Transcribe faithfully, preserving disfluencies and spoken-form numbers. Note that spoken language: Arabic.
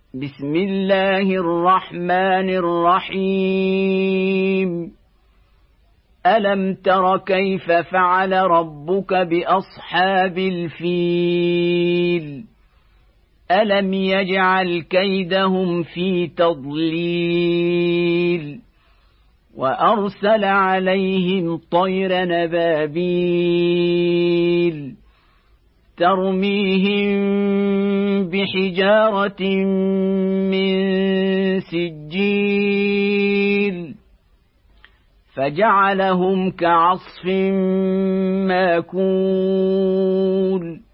بسم الله الرحمن الرحيم ألم تر كيف فعل ربك بأصحاب الفيل ألم يجعل كيدهم في تضليل وأرسل عليهم طير نبابيل ترميهم بحجارة من سجيل فجعلهم كعصف ماكول